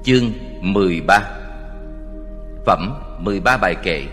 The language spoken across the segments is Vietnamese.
Chương 13. Phẩm 13 bài kệ.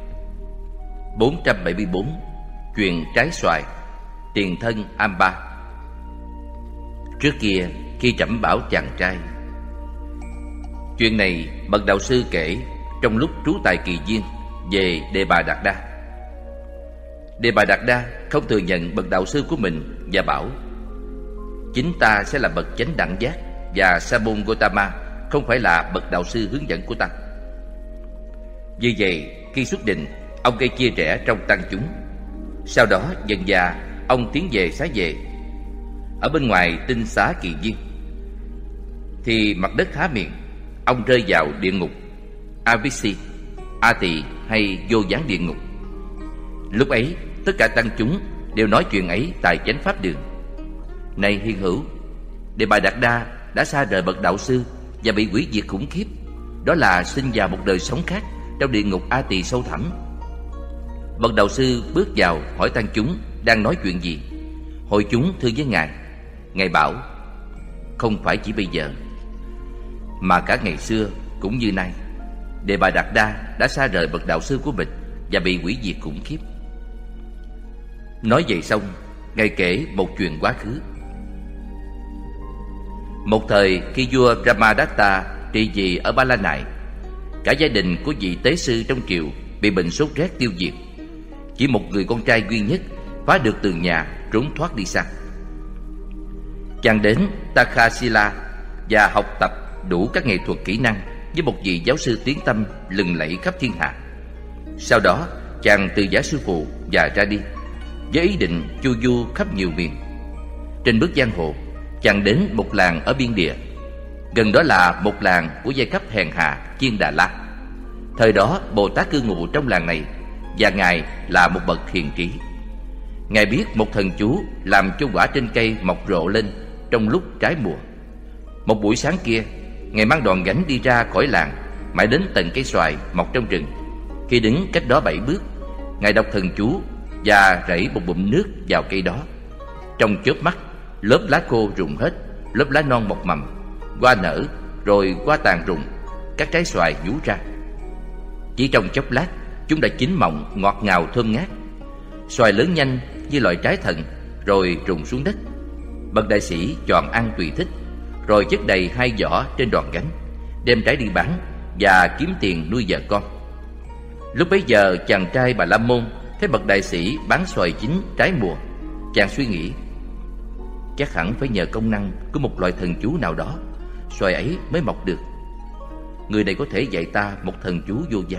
474. Chuyện trái xoài. Tiền thân Amba. Trước kia khi trẫm bảo chàng trai, chuyện này bậc đạo sư kể trong lúc trú tại Kỳ Viên về Đề Bà Đạt Đa. Đề Bà Đạt Đa không thừa nhận bậc đạo sư của mình và bảo: chính ta sẽ là bậc chánh đẳng giác, và Sa môn Gotama không phải là bậc đạo sư hướng dẫn của ta. Vì vậy khi xuất định, ông gây chia rẽ trong tăng chúng. Sau đó dần dà ông tiến về xá vệ. Ở bên ngoài tinh xá Kỳ Viên thì mặt đất há miệng, ông rơi vào địa ngục Avisi, A Tỳ hay vô gián địa ngục. Lúc ấy tất cả tăng chúng đều nói chuyện ấy tại chánh pháp đường: này hiền hữu, Đề Bà Đạt Đa đã xa rời bậc đạo sư và bị hủy diệt khủng khiếp. Đó là sinh vào một đời sống khác trong địa ngục A Tỳ sâu thẳm. Bậc đạo sư bước vào hỏi tăng chúng đang nói chuyện gì. Hội chúng thưa với ngài. Ngài bảo: không phải chỉ bây giờ, mà cả ngày xưa cũng như nay, Đề Bà Đạt Đa đã xa rời bậc đạo sư của mình và bị hủy diệt khủng khiếp. Nói vậy xong, ngài kể một chuyện quá khứ. Một thời khi vua Brahmadatta trị vì ở Ba La Nại, cả gia đình của vị tế sư trong triều bị bệnh sốt rét tiêu diệt. Chỉ một người con trai duy nhất phá được tường nhà trốn thoát đi xa. Chàng đến Takhasila và học tập đủ các nghệ thuật kỹ năng với một vị giáo sư tiếng tăm lừng lẫy khắp thiên hạ. Sau đó chàng từ giả sư phụ và ra đi với ý định chu du khắp nhiều miền. Trên bước giang hồ, chàng đến một làng ở biên địa. Gần đó là một làng của giai cấp hèn hạ Chiên Đà La. Thời đó Bồ Tát cư ngụ trong làng này, và ngài là một bậc hiền trí. Ngài biết một thần chú làm cho quả trên cây mọc rộ lên trong lúc trái mùa. Một buổi sáng kia, ngài mang đòn gánh đi ra khỏi làng, mãi đến tận cây xoài mọc trong rừng. Khi đứng cách đó 7 bước, ngài đọc thần chú và rảy một bụm nước vào cây đó. Trong chớp mắt, lớp lá khô rụng hết, lớp lá non mọc mầm, hoa nở, rồi hoa tàn rụng, các trái xoài nhú ra. Chỉ trong chốc lát, chúng đã chín mọng, ngọt ngào thơm ngát. Xoài lớn nhanh như loại trái thần, rồi rụng xuống đất. Bậc đại sĩ chọn ăn tùy thích, rồi chất đầy 2 giỏ trên đòn gánh, đem trái đi bán và kiếm tiền nuôi vợ con. Lúc bấy giờ chàng trai Bà La Môn thấy bậc đại sĩ bán xoài chín trái mùa. Chàng suy nghĩ: chắc hẳn phải nhờ công năng của một loại thần chú nào đó, xoài ấy mới mọc được. Người này có thể dạy ta một thần chú vô giá.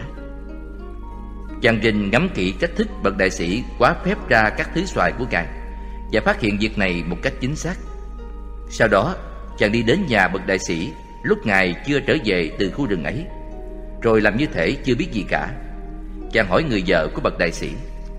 Chàng rình ngắm kỹ cách thức bậc đại sĩ quá phép ra các thứ xoài của ngài, và phát hiện việc này một cách chính xác. Sau đó chàng đi đến nhà bậc đại sĩ lúc ngài chưa trở về từ khu rừng ấy, rồi làm như thể chưa biết gì cả. Chàng hỏi người vợ của bậc đại sĩ: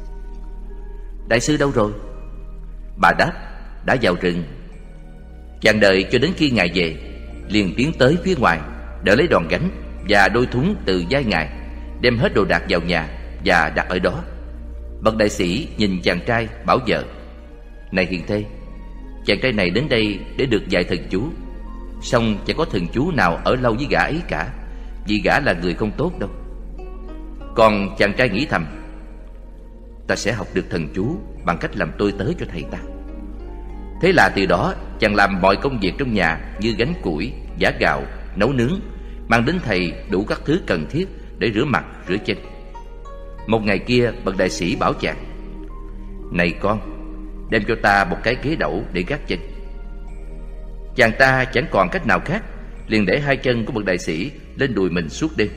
đại sư đâu rồi? Bà đáp: đã vào rừng. Chàng đợi cho đến khi ngài về, liền tiến tới phía ngoài, đỡ lấy đòn gánh và đôi thúng từ vai ngài, đem hết đồ đạc vào nhà và đặt ở đó. Bậc đại sĩ nhìn chàng trai bảo vợ: này hiền thê, chàng trai này đến đây để được dạy thần chú, song chẳng có thần chú nào ở lâu với gã ấy cả, vì gã là người không tốt đâu. Còn chàng trai nghĩ thầm: ta sẽ học được thần chú bằng cách làm tôi tớ cho thầy ta. Thế là từ đó chàng làm mọi công việc trong nhà như gánh củi, giã gạo, nấu nướng, mang đến thầy đủ các thứ cần thiết để rửa mặt, rửa chân. Một ngày kia bậc đại sĩ bảo chàng: này con, đem cho ta một cái ghế đẩu để gác chân. Chàng ta chẳng còn cách nào khác, liền để 2 chân của bậc đại sĩ lên đùi mình suốt đêm.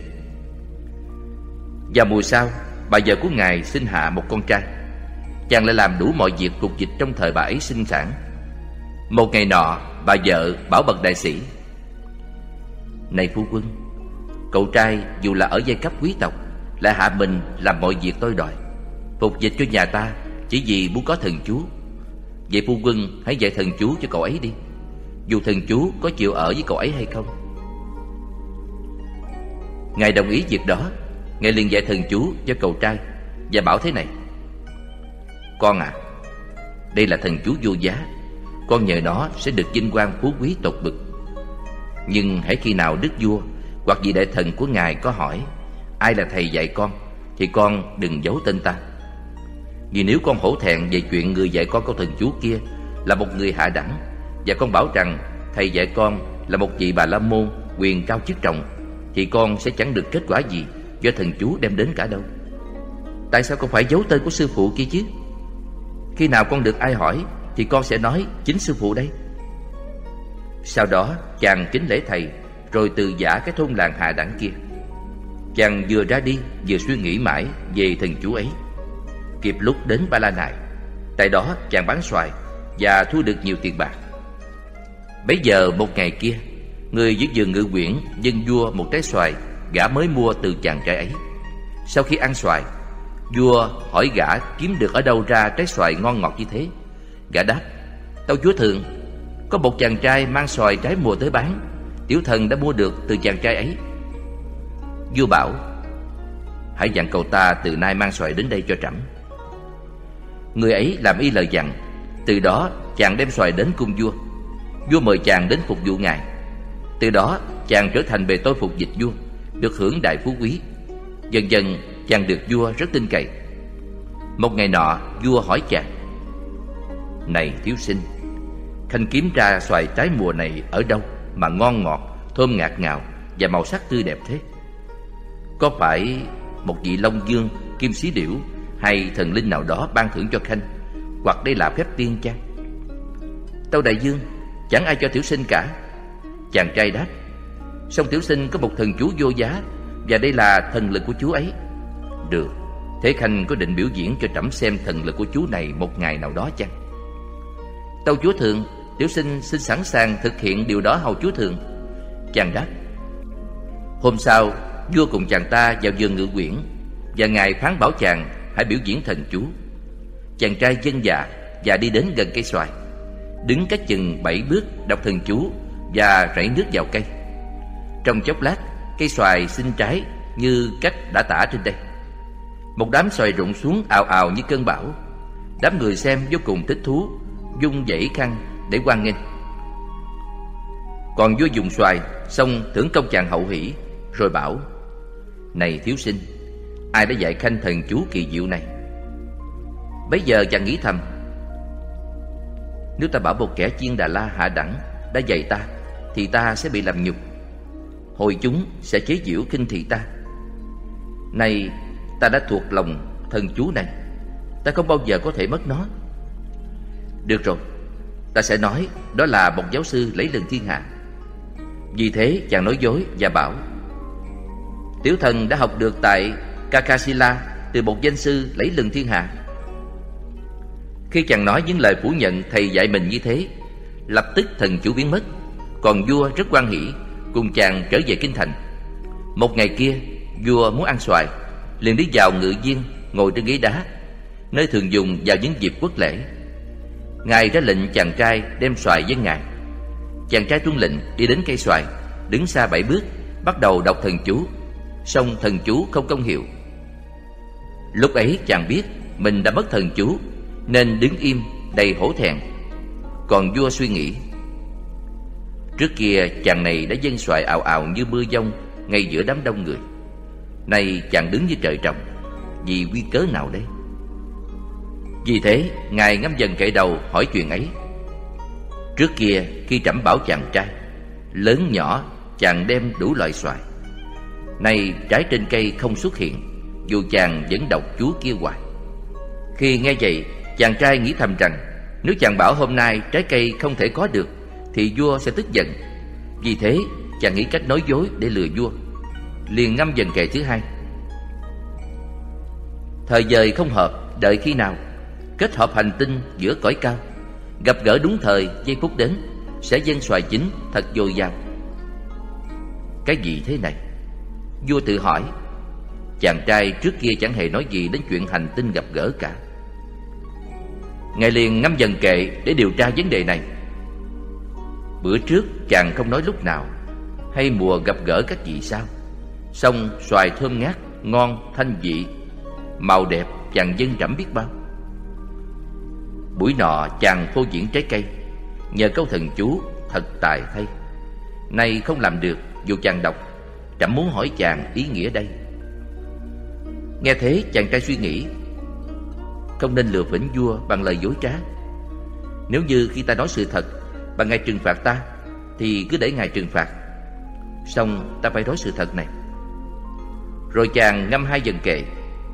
Vào mùa sau, bà vợ của ngài sinh hạ một con trai. Chàng lại làm đủ mọi việc phục dịch trong thời bà ấy sinh sản. Một ngày nọ, bà vợ bảo bậc đại sĩ: này phu quân, cậu trai dù là ở giai cấp quý tộc, lại hạ mình làm mọi việc tôi đòi, phục dịch cho nhà ta chỉ vì muốn có thần chú. Vậy phu quân hãy dạy thần chú cho cậu ấy đi, dù thần chú có chịu ở với cậu ấy hay không. Ngài đồng ý việc đó. Ngài liền dạy thần chú cho cậu trai và bảo thế này: con à, đây là thần chú vô giá, con nhờ nó sẽ được vinh quang phú quý tột bực. Nhưng hễ khi nào đức vua hoặc vị đại thần của ngài có hỏi ai là thầy dạy con, thì con đừng giấu tên ta. Vì nếu con hổ thẹn về chuyện người dạy con câu thần chú kia là một người hạ đẳng, và con bảo rằng thầy dạy con là một vị Bà La Môn quyền cao chức trọng, thì con sẽ chẳng được kết quả gì do thần chú đem đến cả đâu. Tại sao con phải giấu tên của sư phụ kia chứ? Khi nào con được ai hỏi thì con sẽ nói chính sư phụ đây. Sau đó chàng kính lễ thầy, rồi từ giã cái thôn làng hạ đẳng kia. Chàng vừa ra đi vừa suy nghĩ mãi về thần chú ấy. Kịp lúc đến Ba La Nại, tại đó chàng bán xoài và thu được nhiều tiền bạc. Bấy giờ một ngày kia, người giữ vườn ngự quyển dâng vua một trái xoài gã mới mua từ chàng trai ấy. Sau khi ăn xoài, vua hỏi gã kiếm được ở đâu ra trái xoài ngon ngọt như thế. Gã đáp: tâu chúa thượng, có một chàng trai mang xoài trái mùa tới bán, tiểu thần đã mua được từ chàng trai ấy. Vua bảo: hãy dặn cậu ta từ nay mang xoài đến đây cho trẫm. Người ấy làm y lời dặn. Từ đó chàng đem xoài đến cung vua. Vua mời chàng đến phục vụ ngài. Từ đó chàng trở thành bề tôi phục dịch vua, được hưởng đại phú quý. Dần dần chàng được vua rất tin cậy. Một ngày nọ, vua hỏi chàng: này thiếu sinh, khanh kiếm ra xoài trái mùa này ở đâu mà ngon ngọt, thơm ngạt ngào và màu sắc tươi đẹp thế? Có phải một vị Long Dương, Kim Xí Điểu hay thần linh nào đó ban thưởng cho khanh, hoặc đây là phép tiên chăng? Tâu đại vương, chẳng ai cho tiểu sinh cả. Chàng trai đáp: song tiểu sinh có một thần chú vô giá, và đây là thần lực của chú ấy. Được, thế khanh có định biểu diễn cho trẫm xem thần lực của chú này một ngày nào đó chăng? Tâu chúa thượng, tiểu sinh xin sẵn sàng thực hiện điều đó hầu chúa thượng. Chàng đáp. Hôm sau, vua cùng chàng ta vào vườn ngự quyển, và ngài phán bảo chàng hãy biểu diễn thần chú. Chàng trai vâng dạ và đi đến gần cây xoài, đứng cách chừng 7 bước đọc thần chú và rảy nước vào cây. Trong chốc lát, cây xoài sinh trái như cách đã tả trên đây. Một đám xoài rụng xuống ào ào như cơn bão. Đám người xem vô cùng thích thú, vung vẩy khăn để hoan nghênh. Còn vua dùng xoài xong thưởng công chàng hậu hỷ, rồi bảo: này thiếu sinh, ai đã dạy khanh thần chú kỳ diệu này? Bấy giờ chàng nghĩ thầm: nếu ta bảo một kẻ chiên Đà La hạ đẳng đã dạy ta, thì ta sẽ bị làm nhục. Hội chúng sẽ chế giễu khinh thị ta. Này, ta đã thuộc lòng thần chú này, ta không bao giờ có thể mất nó. Được rồi, ta sẽ nói đó là một giáo sư lấy lừng thiên hạ. Vì thế chàng nói dối và bảo: tiểu thần đã học được tại Kakasila từ một danh sư lấy lừng thiên hạ. Khi chàng nói những lời phủ nhận thầy dạy mình như thế, lập tức thần chú biến mất. Còn vua rất hoan hỉ, cùng chàng trở về kinh thành. Một ngày kia, vua muốn ăn xoài, liền đi vào ngự viên, ngồi trên ghế đá, nơi thường dùng vào những dịp quốc lễ. Ngài ra lệnh chàng trai đem xoài với ngài. Chàng trai tuân lệnh đi đến cây xoài, đứng xa 7 bước, bắt đầu đọc thần chú. Song thần chú không công hiệu. Lúc ấy chàng biết mình đã mất thần chú, nên đứng im đầy hổ thẹn. Còn vua suy nghĩ: trước kia chàng này đã dâng xoài ào ào như mưa giông ngay giữa đám đông người. Nay chàng đứng như trời trồng, vì nguy cớ nào đây? Vì thế ngài ngâm dần kệ đầu hỏi chuyện ấy. Trước kia khi trẫm bảo chàng trai, lớn nhỏ chàng đem đủ loại xoài. Nay trái trên cây không xuất hiện, dù chàng vẫn đọc chú kia hoài. Khi nghe vậy, chàng trai nghĩ thầm rằng nếu chàng bảo hôm nay trái cây không thể có được, thì vua sẽ tức giận. Vì thế chàng nghĩ cách nói dối để lừa vua, liền ngâm dần kệ thứ hai. Thời dời không hợp, đợi khi nào kết hợp hành tinh giữa cõi cao, gặp gỡ đúng thời, giây phút đến, sẽ dâng xoài chín thật dồi dào. Cái gì thế này? Vua tự hỏi. Chàng trai trước kia chẳng hề nói gì đến chuyện hành tinh gặp gỡ cả. Ngài liền ngâm dần kệ để điều tra vấn đề này. Bữa trước chàng không nói lúc nào, hay mùa gặp gỡ các vị sao? Song xoài thơm ngát, ngon, thanh vị, màu đẹp chàng dâng trẫm biết bao. Buổi nọ chàng phô diễn trái cây, nhờ câu thần chú thật tài thay. nay không làm được dù chàng đọc. Trẫm muốn hỏi chàng ý nghĩa đây. Nghe thế chàng trai suy nghĩ, không nên lừa phỉnh vua bằng lời dối trá. Nếu như khi ta nói sự thật và ngài trừng phạt ta, thì cứ để ngài trừng phạt. Xong ta phải nói sự thật này. Rồi chàng ngâm 2 vần kệ.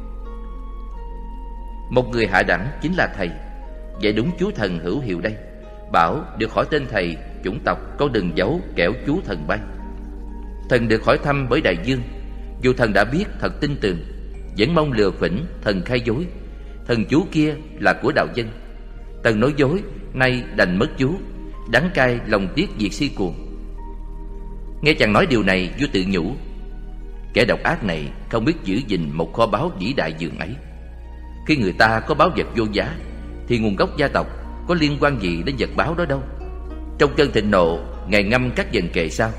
Một người hạ đẳng chính là thầy, vậy đúng chú thần hữu hiệu đây. Bảo được hỏi tên thầy, chủng tộc con đừng giấu kẻo chú thần bay. Thần được hỏi thăm bởi đại dương, dù thần đã biết thật tin tưởng, vẫn mong lừa phỉnh thần khai dối. Thần chú kia là của đạo dân, thần nói dối nay đành mất chú. Đắng cay lòng tiếc việc si cuồng. Nghe chàng nói điều này, vua tự nhủ, kẻ độc ác này không biết giữ gìn một kho báu vĩ đại dường ấy. Khi người ta có báu vật vô giá, thì nguồn gốc gia tộc có liên quan gì đến vật báu đó đâu. Trong cơn thịnh nộ, ngài ngâm các vần kệ sau: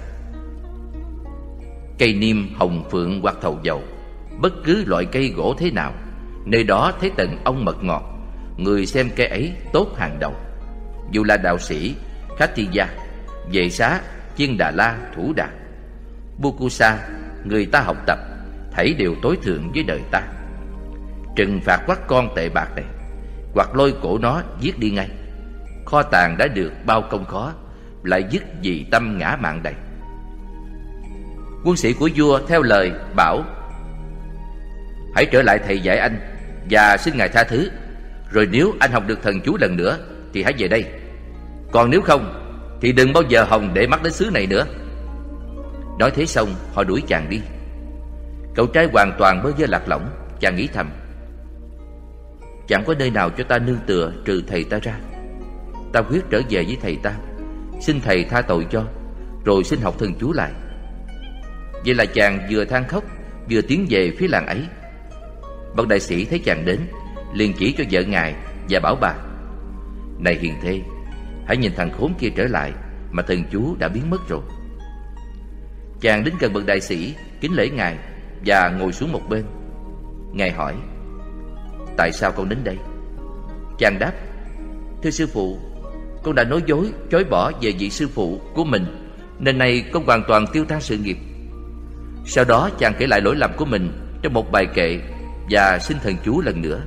cây niêm, hồng phượng hoặc thầu dầu, bất cứ loại cây gỗ thế nào, nơi đó thấy tận ong mật ngọt. Người xem cây ấy tốt hàng đầu. Dù là đạo sĩ, khách thi gia, vệ xá, chiên Đà La, thủ đà, Bukusa, người ta học tập, thảy đều tối thượng với đời ta. Trừng phạt quắt con tệ bạc này, hoặc lôi cổ nó giết đi ngay. Kho tàng đã được bao công khó, lại dứt vì tâm ngã mạn đầy. Quân sĩ của vua theo lời bảo: hãy trở lại thầy dạy anh và xin ngài tha thứ. Rồi nếu anh học được thần chú lần nữa thì hãy về đây. Còn nếu không thì đừng bao giờ hòng để mắt đến xứ này nữa. Nói thế xong họ đuổi chàng đi. Cậu trai hoàn toàn bơ vơ lạc lõng. Chàng nghĩ thầm, chẳng có nơi nào cho ta nương tựa trừ thầy ta ra. Ta quyết trở về với thầy ta, xin thầy tha tội cho, rồi xin học thần chú lại. Vậy là chàng vừa than khóc vừa tiến về phía làng ấy. Bậc đại sĩ thấy chàng đến, liền chỉ cho vợ ngài và bảo bà: này hiền thê, hãy nhìn thằng khốn kia trở lại, mà thần chú đã biến mất rồi. Chàng đến gần bậc đại sĩ, kính lễ ngài và ngồi xuống một bên. Ngài hỏi: tại sao con đến đây? Chàng đáp: thưa sư phụ, con đã nói dối, chối bỏ về vị sư phụ của mình, nên nay con hoàn toàn tiêu tan sự nghiệp. Sau đó chàng kể lại lỗi lầm của mình trong một bài kệ và xin thần chú lần nữa.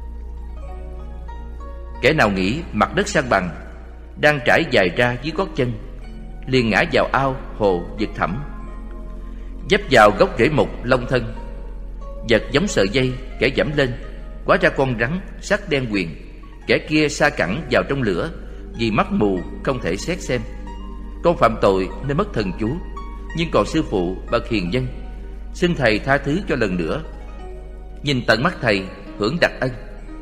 Kẻ nào nghĩ mặt đất san bằng, đang trải dài ra dưới gót chân, liền ngã vào ao hồ vực thẳm, dấp vào gốc rễ mục long thân. Vật giống sợi dây, kẻ dẫm lên, hóa ra con rắn sắc đen quyền. Kẻ kia sa cẳng vào trong lửa, vì mắt mù không thể xét xem. Con phạm tội nên mất thần chú, nhưng còn sư phụ bậc hiền nhân, xin thầy tha thứ cho lần nữa, nhìn tận mắt thầy hưởng đặc ân.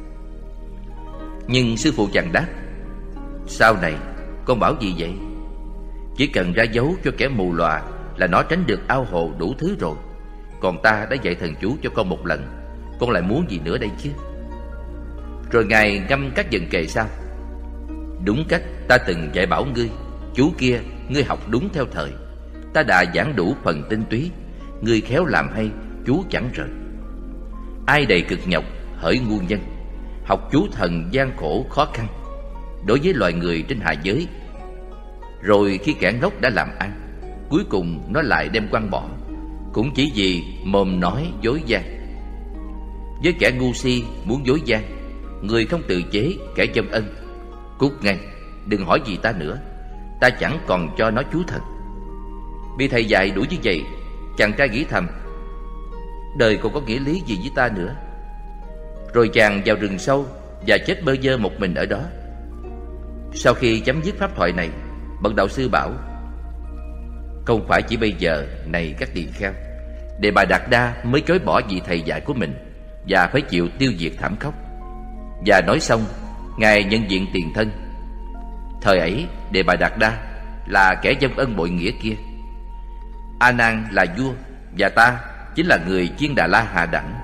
Nhưng sư phụ chàng đáp: sau này con bảo gì vậy? Chỉ cần ra dấu cho kẻ mù lòa là nó tránh được ao hồ đủ thứ rồi. Còn ta đã dạy thần chú cho con một lần, con lại muốn gì nữa đây chứ? Rồi ngài ngâm các vần kệ sau: đúng cách ta từng dạy bảo ngươi, chú kia ngươi học đúng theo thời. Ta đã giảng đủ phần tinh túy, ngươi khéo làm hay, chú chẳng rời. Ai đầy cực nhọc, hỡi ngu nhân, học chú thần gian khổ khó khăn đối với loài người trên hạ giới. Rồi khi kẻ ngốc đã làm ăn, cuối cùng nó lại đem quăng bỏ, cũng chỉ vì mồm nói dối gian. Với kẻ ngu si muốn dối gian, người không tự chế kẻ dâm ân. Cút ngay, đừng hỏi gì ta nữa, ta chẳng còn cho nó chú thần. Bị thầy dạy đuổi như vậy, chàng trai nghĩ thầm: đời còn có nghĩa lý gì với ta nữa. Rồi chàng vào rừng sâu và chết bơ vơ một mình ở đó. Sau khi chấm dứt pháp thoại này, bậc đạo sư bảo: không phải chỉ bây giờ này các tỳ kheo, Đề Bà Đạt Đa mới chối bỏ vị thầy dạy của mình và phải chịu tiêu diệt thảm khốc. Và nói xong, ngài nhận diện tiền thân. Thời ấy Đề Bà Đạt Đa là kẻ dâm ân bội nghĩa kia, A Nan là vua, và ta chính là người chiên Đà La hạ đẳng.